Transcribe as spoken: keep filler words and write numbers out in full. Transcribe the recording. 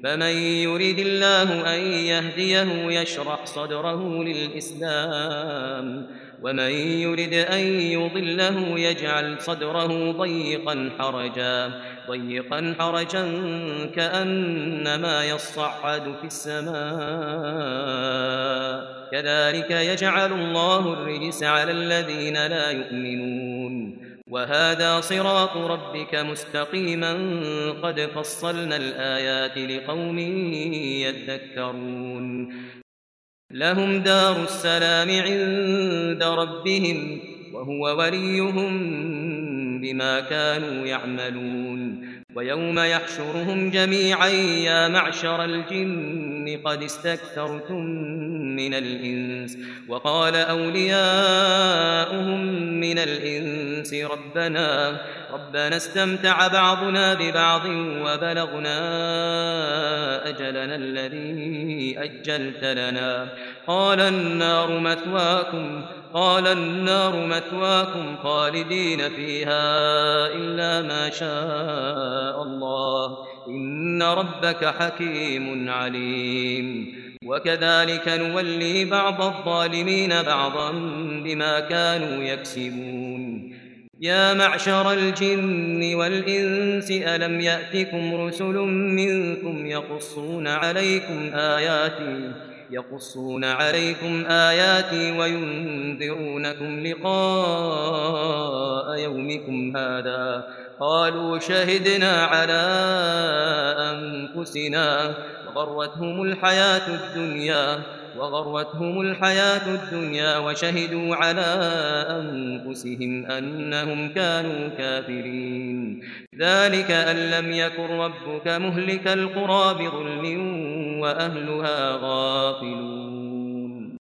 فمن يرد الله أن يهديه يشرح صدره للإسلام ومن يرد أن يضله يجعل صدره ضيقا حرجا ضيقا حرجا كأنما يصعد في السماء كذلك يجعل الله الرجس على الذين لا يؤمنون وهذا صراط ربك مستقيما قد فصلنا الآيات لقوم يذكرون لهم دار السلام عند ربهم وهو وليهم بما كانوا يعملون ويوم يحشرهم جميعا يا معشر الجن قد استكثرتم من الإنس وقال أولياؤهم من الإنس ربنا ربنا استمتع بعضنا ببعض وبلغنا أجلنا الذي أجلت لنا قال النار مثواكم قال النار مثواكم خالدين فيها إلا ما شاء الله إن ربك حكيم عليم وكذلك نولي بعض الظالمين بعضا بما كانوا يكسبون يا معشر الجن والإنس ألم يأتكم رسل منكم يقصون عليكم آياتي يقصون عليكم آياتي وينذرونكم لقاء يومكم هذا قالوا شهدنا على أنفسنا وغرتهم الحياة الدنيا وغرتهم الحياة الدنيا وشهدوا على أنفسهم أنهم كانوا كافرين ذلك أن لم يكن ربك مهلك القرى بظلم وأهلها غافلون